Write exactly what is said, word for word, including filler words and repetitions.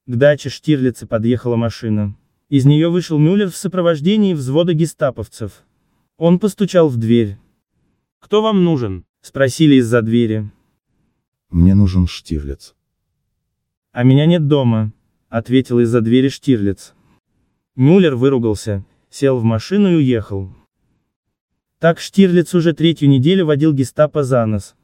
К даче Штирлица подъехала машина. Из нее вышел Мюллер в сопровождении взвода гестаповцев. Он постучал в дверь. «Кто вам нужен?» — спросили из-за двери. «Мне нужен Штирлиц». «А меня нет дома», — ответил из-за двери Штирлиц. Мюллер выругался, сел в машину и уехал. Так Штирлиц уже третью неделю водил гестапо за нос.